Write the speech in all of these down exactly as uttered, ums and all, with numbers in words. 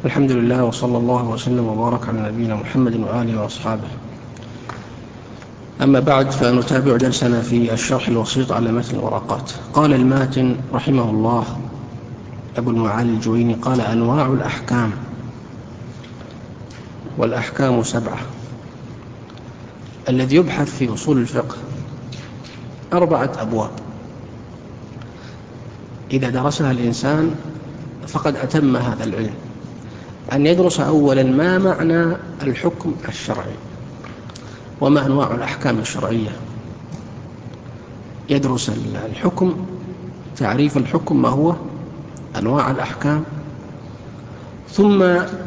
الحمد لله وصلى الله وسلم وبارك على نبينا محمد وآله وأصحابه. أما بعد، فنتابع درسنا في الشرح الوسيط على متن الورقات. قال الماتن رحمه الله أبو المعالي الجويني قال: أنواع الأحكام. والأحكام سبعة. الذي يبحث في أصول الفقه أربعة أبواب، إذا درسها الإنسان فقد أتم هذا العلم. أن يدرس أولا ما معنى الحكم الشرعي وما أنواع الأحكام الشرعية. يدرس الحكم، تعريف الحكم ما هو، أنواع الأحكام، ثم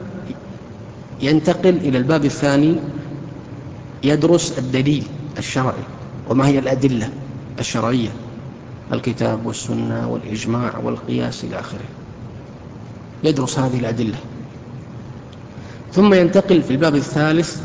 ينتقل إلى الباب الثاني، يدرس الدليل الشرعي وما هي الأدلة الشرعية، الكتاب والسنة والإجماع والقياس إلى آخره. يدرس هذه الأدلة، ثم ينتقل في الباب الثالث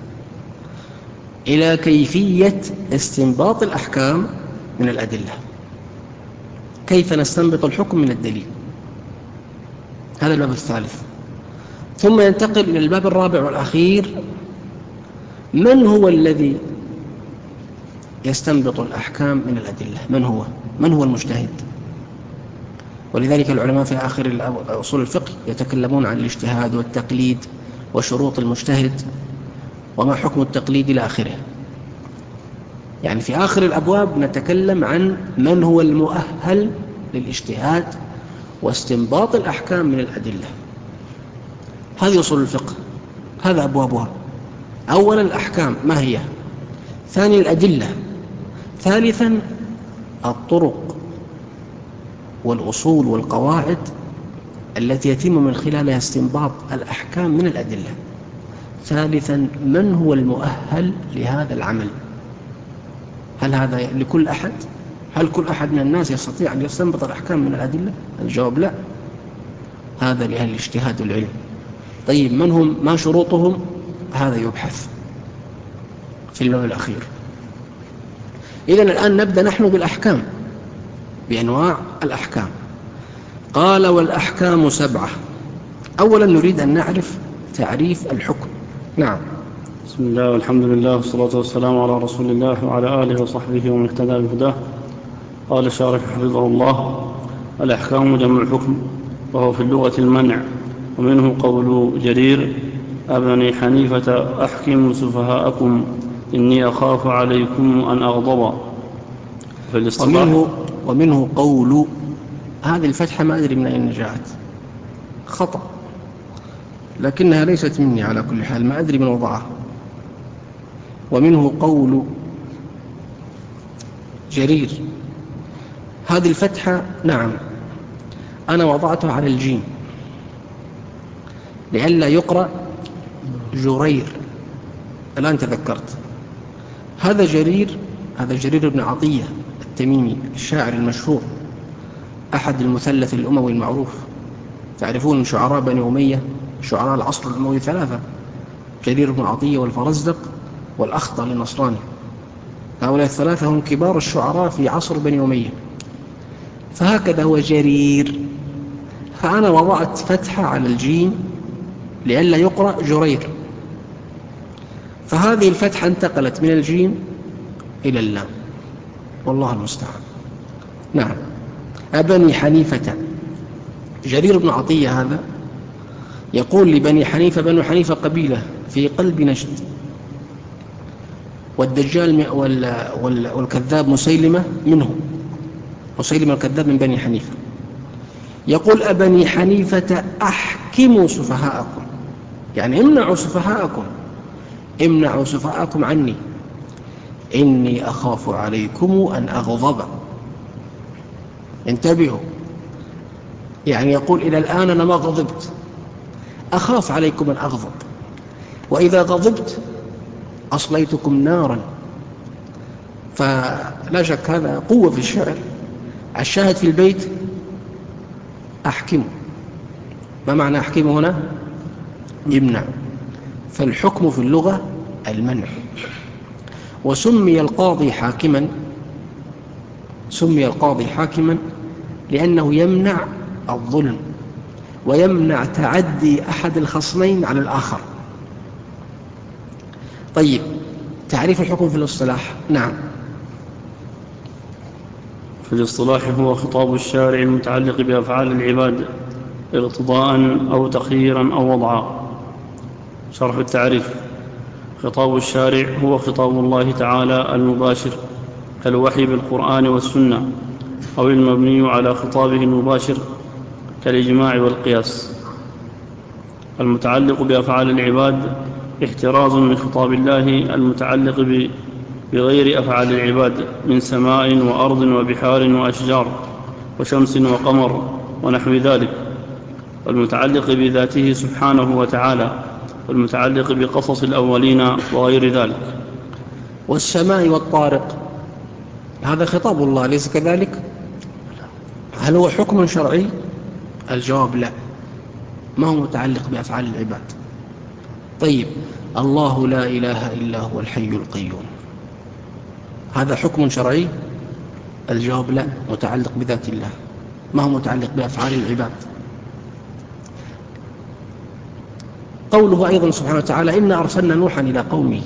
إلى كيفية استنباط الأحكام من الأدلة. كيف نستنبط الحكم من الدليل، هذا الباب الثالث. ثم ينتقل إلى الباب الرابع والأخير: من هو الذي يستنبط الأحكام من الأدلة؟ من هو؟ من هو المجتهد؟ ولذلك العلماء في آخر أصول الفقه يتكلمون عن الاجتهاد والتقليد وشروط المجتهد وما حكم التقليد إلى آخره. يعني في آخر الأبواب نتكلم عن من هو المؤهل للاجتهاد واستنباط الأحكام من الأدلة. هذه أصول الفقه، هذا أبوابها. أولا الأحكام ما هي، ثانيا الأدلة، ثالثا الطرق والأصول والقواعد التي يتم من خلالها استنباط الأحكام من الأدلة، ثالثا من هو المؤهل لهذا العمل. هل هذا لكل أحد؟ هل كل أحد من الناس يستطيع أن يستنبط الأحكام من الأدلة؟ الجواب لا، هذا لأهل الاجتهاد والعلم. طيب من هم؟ ما شروطهم؟ هذا يبحث في الباب الأخير. إذن الآن نبدأ نحن بالأحكام، بأنواع الأحكام. قال: والأحكام سبعة. أولا نريد أن نعرف تعريف الحكم. نعم. بسم الله والحمد لله والصلاة والسلام على رسول الله وعلى آله وصحبه ومن اهتدى بهداه. قال الشارح حفظه الله: الأحكام جمع حكم، وهو في اللغة المنع، ومنه قول جرير: أبني حنيفة أحكموا سفهاءكم إني أخاف عليكم أن أغضب. في الاصطلاح ومنه, ومنه قول، هذه الفتحة ما أدري من أين جاءت، خطأ، لكنها ليست مني على كل حال، ما أدري من وضعها. ومنه قول جرير، هذه الفتحة نعم أنا وضعتها على الجيم لئلا يقرأ جرير. الآن تذكرت، هذا جرير، هذا جرير بن عطية التميمي الشاعر المشهور، أحد المثلث الأموي المعروف. تعرفون شعراء بني أمية، شعراء العصر الأموي ثلاثة: جرير بن عطية والفرزدق والأخطل النصراني. هؤلاء الثلاثة هم كبار الشعراء في عصر بني أمية. فهكذا هو جرير، فأنا وضعت فتحة على الجيم لئلا يقرأ جرير، فهذه الفتحة انتقلت من الجيم إلى اللام، والله المستعان. نعم. أبني حنيفة، جرير بن عطية هذا يقول لبني حنيفة، بنو حنيفة قبيلة في قلب نجد، والدجال والكذاب مسيلمة منهم، مسيلمة الكذاب من بني حنيفة. يقول: أبني حنيفة أحكموا سفهاءكم، يعني امنعوا سفهاءكم، امنعوا سفهاءكم عني، إني أخاف عليكم أن أغضب. انتبهوا، يعني يقول إلى الآن أنا ما غضبت، أخاف عليكم أن أغضب، وإذا غضبت أصليتكم نارا. فلا شك هذا قوة في الشعر. الشاهد في البيت: أحكموا. ما معنى أحكموا هنا؟ يمنع. فالحكم في اللغة المنع. وسمي القاضي حاكما، سمي القاضي حاكما لأنه يمنع الظلم، ويمنع تعدي أحد الخصمين على الآخر. طيب، تعريف الحكم في الاصطلاح. نعم. في الاصطلاح هو خطاب الشارع المتعلق بأفعال العباد اقتضاء أو تخييرا أو وضعا. شرح التعريف: خطاب الشارع هو خطاب الله تعالى المباشر كالوحي بالقرآن والسنة، أو المبني على خطابه المباشر كالإجماع والقياس. المتعلق بأفعال العباد احتراز من خطاب الله المتعلق بغير أفعال العباد من سماء وأرض وبحار وأشجار وشمس وقمر ونحو ذلك، والمتعلق بذاته سبحانه وتعالى، والمتعلق بقصص الأولين وغير ذلك. والسماء والطارق هذا خطاب الله، ليس كذلك؟ هل هو حكم شرعي؟ الجواب لا، ما هو متعلق بأفعال العباد. طيب، الله لا إله إلا هو الحي القيوم، هذا حكم شرعي؟ الجواب لا، متعلق بذات الله، ما هو متعلق بأفعال العباد. قوله أيضا سبحانه وتعالى: إنا أرسلنا نوحا إلى قومه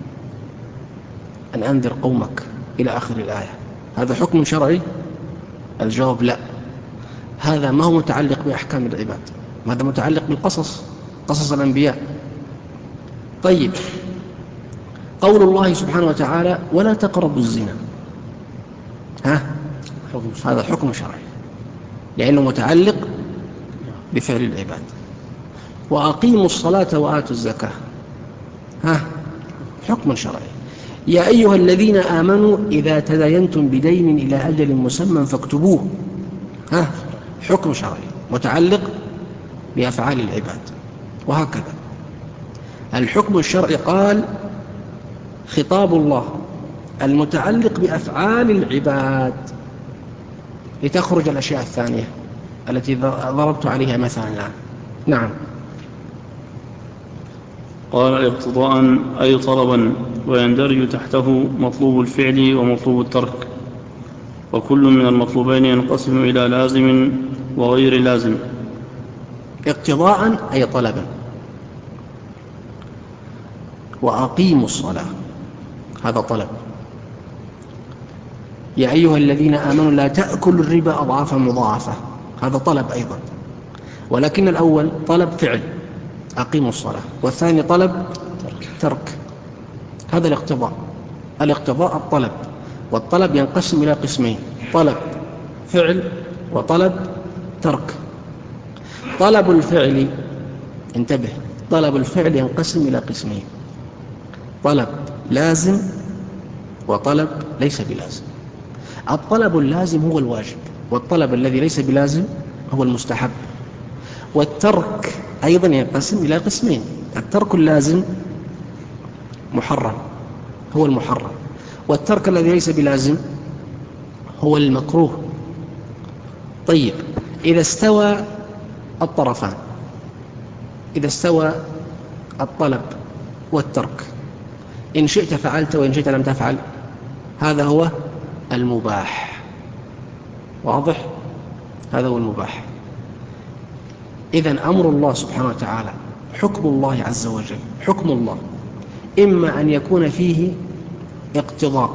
أن أنذر قومك إلى آخر الآية، هذا حكم شرعي؟ الجواب لا، هذا ما هو متعلق بأحكام العباد، هذا متعلق بالقصص، قصص الأنبياء. طيب، قول الله سبحانه وتعالى: ولا تقربوا الزنا، ها؟ هذا حكم شرعي لأنه متعلق بفعل العباد. وأقيموا الصلاة وآتوا الزكاة، ها؟ حكم شرعي. يا أيها الذين آمنوا إذا تداينتم بدين إلى أجل مسمى فاكتبوه، ها؟ حكم شرعي متعلق بأفعال العباد. وهكذا الحكم الشرعي قال خطاب الله المتعلق بأفعال العباد، لتخرج الأشياء الثانية التي ضربت عليها مثلا الآن. نعم. قال اقتضاء أي طلبا، ويندرج تحته مطلوب الفعل ومطلوب الترك، وكل من المطلوبين ينقسم إلى لازم وغير لازم. اقتضاء أي طلبا، وأقيموا الصلاة هذا طلب. يا أيها الذين آمنوا لا تأكلوا الربا أضعافا مضاعفة، هذا طلب أيضا، ولكن الأول طلب فعل أقيموا الصلاة، والثاني طلب ترك. هذا الاقتضاء. الاقتضاء الطلب، والطلب ينقسم إلى قسمين: طلب فعل وطلب ترك. طلب الفعل، انتبه، طلب الفعل ينقسم إلى قسمين: طلب لازم وطلب ليس بلازم. الطلب اللازم هو الواجب، والطلب الذي ليس بلازم هو المستحب. والترك أيضا ينقسم إلى قسمين: الترك اللازم محرم هو المحرم، والترك الذي ليس بلازم هو المكروه. طيب، إذا استوى الطرفان، إذا استوى الطلب والترك، إن شئت فعلت وإن شئت لم تفعل، هذا هو المباح. واضح؟ هذا هو المباح. إذن أمر الله سبحانه وتعالى، حكم الله عز وجل، حكم الله إما أن يكون فيه اقتضاء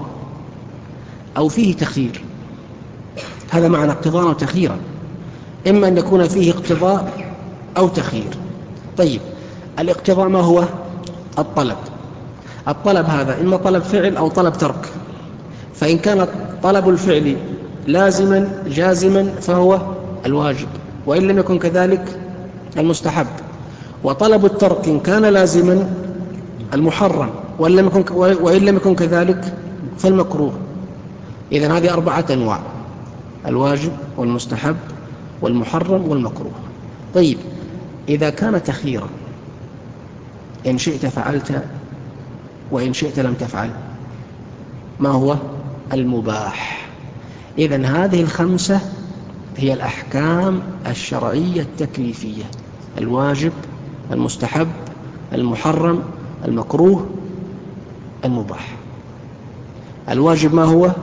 أو فيه تخيير. هذا معنى اقتضاء وتخييرا، إما أن يكون فيه اقتضاء أو تخيير. طيب، الاقتضاء ما هو؟ الطلب. الطلب هذا إما طلب فعل أو طلب ترك، فإن كان طلب الفعل لازما جازما فهو الواجب، وإن لم يكن كذلك المستحب. وطلب الترك إن كان لازما المحرم، وإن لم يكن, وإن لم يكن كذلك فالمكروه. إذن هذه أربعة أنواع: الواجب والمستحب والمحرم والمكروه. طيب، إذا كان تخييرا، إن شئت فعلت وإن شئت لم تفعل، ما هو؟ المباح. إذن هذه الخمسة هي الأحكام الشرعية التكليفية: الواجب، المستحب، المحرم، المكروه، المباح. الواجب ما هو؟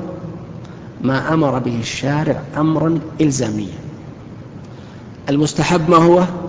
ما أمر به الشارع أمرا إلزاميا. المستحب ما هو؟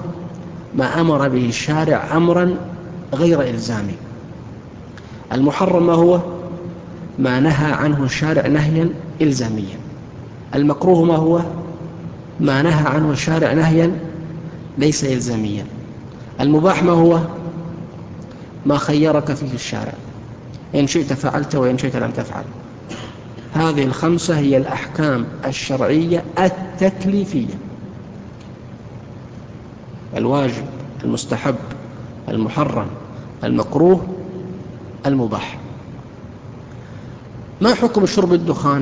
ما أمر به الشارع أمرا غير إلزامي. المحرم ما هو؟ ما نهى عنه الشارع نهيا إلزاميا. المكروه ما هو؟ ما نهى عنه الشارع نهيا ليس إلزاميا. المباح ما هو؟ ما خيرك فيه الشارع، إن شئت فعلت وإن شئت لم تفعل. هذه الخمسة هي الأحكام الشرعية التكليفية: الواجب، المستحب، المحرم، المكروه، المباح. ما حكم شرب الدخان؟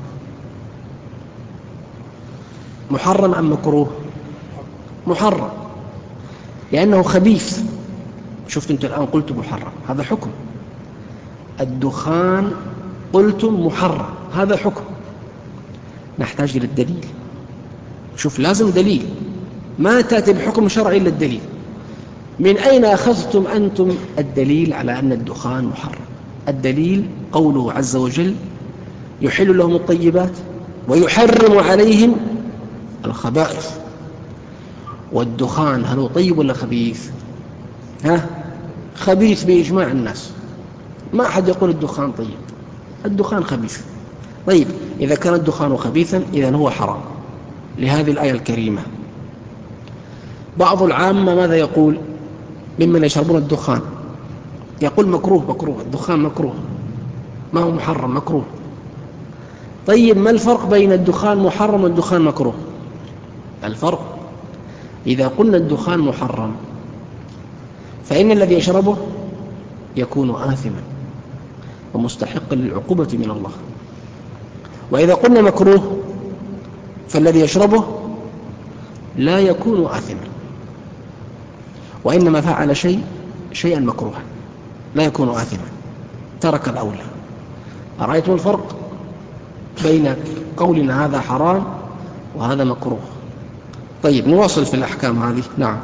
محرم أم مكروه؟ محرم، لأنه خبيث. شفت أنت الآن قلت محرم، هذا حكم. الدخان قلتم محرم، هذا حكم. نحتاج إلى الدليل. شوف، لازم دليل، ما تأتي بحكم شرعي إلا الدليل. من أين أخذتم أنتم الدليل على أن الدخان محرم؟ الدليل قوله عز وجل: يحل لهم الطيبات ويحرم عليهم الخبائث. والدخان هل هو طيب ولا خبيث؟ ها؟ خبيث بإجماع الناس، ما أحد يقول الدخان طيب، الدخان خبيث. طيب، إذا كان الدخان خبيثا إذن هو حرام لهذه الآية الكريمة. بعض العامة ماذا يقول ممن يشربون الدخان؟ يقول مكروه، مكروه الدخان مكروه، ما هو محرم، مكروه. طيب، ما الفرق بين الدخان محرم والدخان مكروه؟ الفرق: إذا قلنا الدخان محرم فإن الذي يشربه يكون آثما ومستحقا للعقوبة من الله. وإذا قلنا مكروه فالذي يشربه لا يكون آثما، وإنما فعل شيء شيئا مكروها، لا يكون آثما، ترك الأولى. أرأيتم الفرق بين قولنا هذا حرام وهذا مكروه؟ طيب، نواصل في الأحكام هذه. نعم.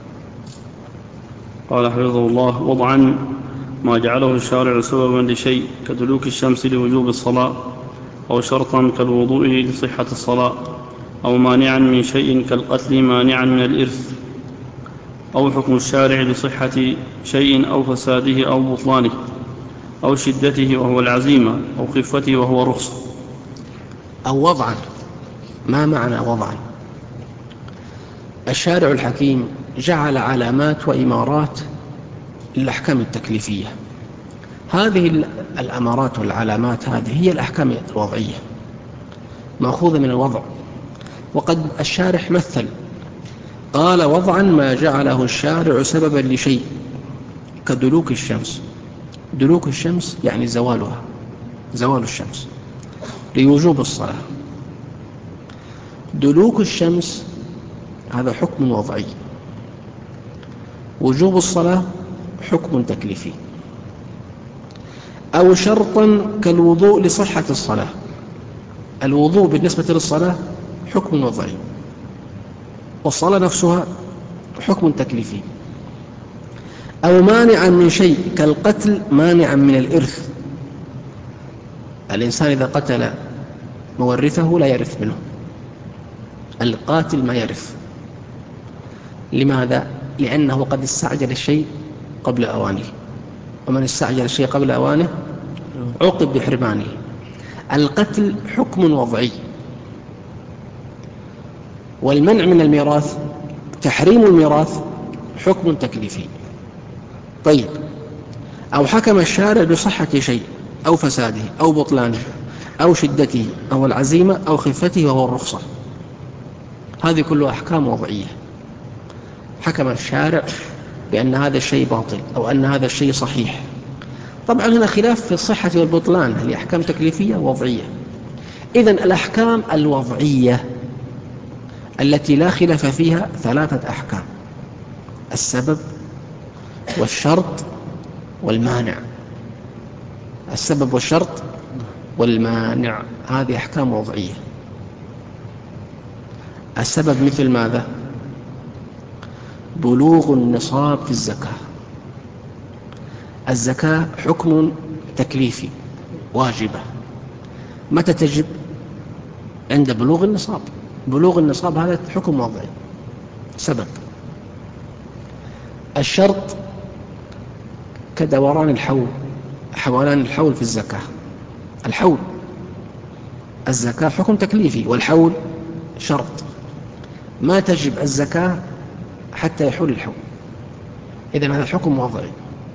قال حفظه الله: وضعا ما جعله الشارع سببا لشيء كدلوك الشمس لوجوب الصلاة، أو شرطا كالوضوء لصحة الصلاة، أو مانعا من شيء كالقتل مانعا من الإرث، أو حكم الشارع لصحة شيء أو فساده أو بطلانه، أو شدته وهو العزيمة، أو خفته وهو رخصة. أو وضعا. ما معنى وضعا؟ الشارع الحكيم جعل علامات وإمارات للأحكام التكليفية. هذه الأمارات والعلامات هذه هي الأحكام الوضعية مأخوذة من الوضع. وقد الشارح مثل، قال: وضعا ما جعله الشارع سببا لشيء كدلوك الشمس. دلوك الشمس يعني زوالها، زوال الشمس لوجوب الصلاة. دلوك الشمس هذا حكم وضعي، وجوب الصلاة حكم تكليفي. أو شرطا كالوضوء لصحة الصلاة. الوضوء بالنسبة للصلاة حكم وضعي، والصلاة نفسها حكم تكليفي. أو مانعا من شيء كالقتل مانعا من الإرث. الإنسان إذا قتل مورثه لا يرث منه، القاتل ما يرث. لماذا؟ لأنه قد استعجل الشيء قبل أوانه، ومن استعجل الشيء قبل أوانه عوقب بحرمانه. القتل حكم وضعي، والمنع من الميراث، تحريم الميراث، حكم تكليفي. طيب، أو حكم الشارع بصحة شيء أو فساده أو بطلانه أو شدته أو العزيمة أو خفته وهو الرخصة. هذه كلها أحكام وضعية. حكم الشارع بأن هذا الشيء باطل أو أن هذا الشيء صحيح. طبعا هنا خلاف في الصحة والبطلان، هذه أحكام تكليفية وضعية. إذن الأحكام الوضعية التي لا خلاف فيها ثلاثة أحكام: السبب والشرط والمانع. السبب والشرط والمانع هذه أحكام وضعية. السبب مثل ماذا؟ بلوغ النصاب في الزكاة. الزكاة حكم تكليفي واجبة. متى تجب؟ عند بلوغ النصاب. بلوغ النصاب هذا حكم وضعي، سبب. الشرط كدوران الحول، حولان الحول في الزكاة. الحول الزكاة حكم تكليفي، والحول شرط، ما تجب الزكاة حتى يحول الحول، إذن هذا حكم وضعي.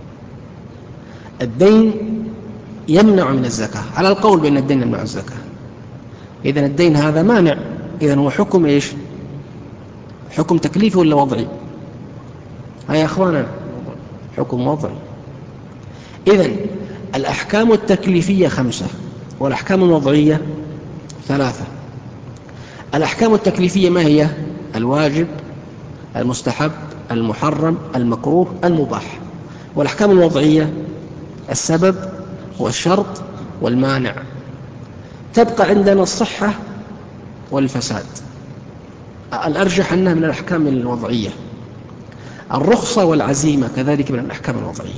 الدين يمنع من الزكاة على القول بأن الدين يمنع الزكاة، إذن الدين هذا مانع، إذن هو حكم إيش؟ حكم تكليفي ولا وضعي؟ ها يا أخوانا، حكم وضعي. إذن الأحكام التكليفية خمسة، والأحكام الوضعية ثلاثة. الأحكام التكليفية ما هي؟ الواجب، المستحب، المحرم، المكروه، المباح. والأحكام الوضعية السبب والشرط والمانع. تبقى عندنا الصحة والفساد، الأرجح أنها من الأحكام الوضعية. الرخصة والعزيمة كذلك من الأحكام الوضعية.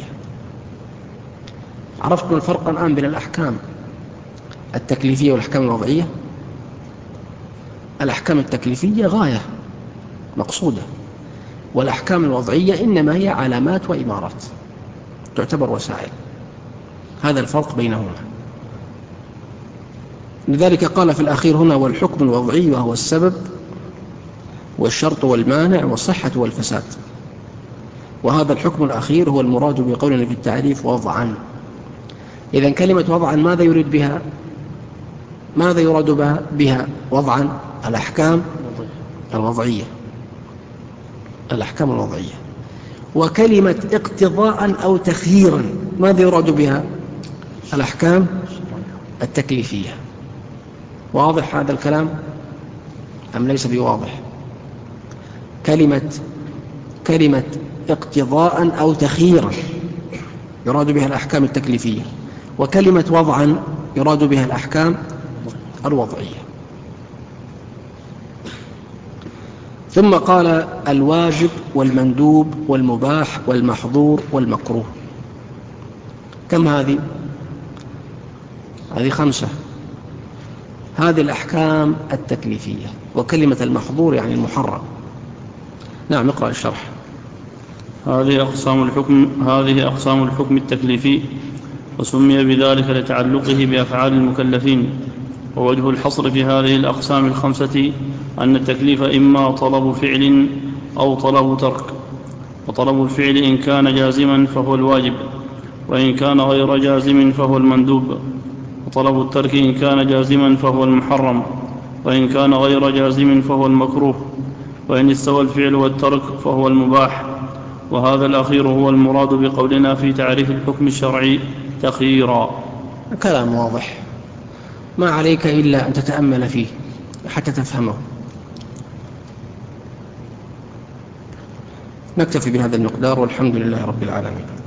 عرفتم الفرق الآن بين الأحكام التكليفية والأحكام الوضعية؟ الأحكام التكليفية غاية مقصودة، والأحكام الوضعية إنما هي علامات وإمارات تعتبر وسائل. هذا الفرق بينهما. لذلك قال في الأخير هنا: والحكم الوضعي وهو السبب والشرط والمانع والصحة والفساد. وهذا الحكم الأخير هو المراد بقولنا في التعريف وضعا. إذن كلمة وضعا ماذا يريد بها؟ ماذا يراد بها, بها وضعا؟ الأحكام الوضعية، الأحكام الوضعية. وكلمة اقتضاء أو تخييرا ماذا يراد بها؟ الأحكام التكليفية. واضح هذا الكلام أم ليس بواضح؟ كلمة كلمة اقتضاء أو تخييرا يراد بها الأحكام التكليفية، وكلمة وضعا يراد بها الأحكام الوضعية. ثم قال: الواجب والمندوب والمباح والمحظور والمكروه. كم هذه؟ هذه خمسة. هذه الأحكام التكليفية. وكلمة المحظور يعني المحرم. نعم، اقرأ الشرح. هذه أقسام الحكم هذه أقسام الحكم التكليفي، وسمي بذلك لتعلقه بأفعال المكلفين. ووجه الحصر في هذه الأقسام الخمسة أن التكليف إما طلب فعل أو طلب ترك. وطلب الفعل إن كان جازما فهو الواجب، وإن كان غير جازم فهو المندوب. وطلب الترك إن كان جازما فهو المحرم، وإن كان غير جازم فهو المكروه، وإن استوى الفعل والترك فهو المباح. وهذا الأخير هو المراد بقولنا في تعريف الحكم الشرعي تخييرا. كلام واضح، ما عليك إلا أن تتأمل فيه حتى تفهمه. نكتفي بهذا المقدار، والحمد لله رب العالمين.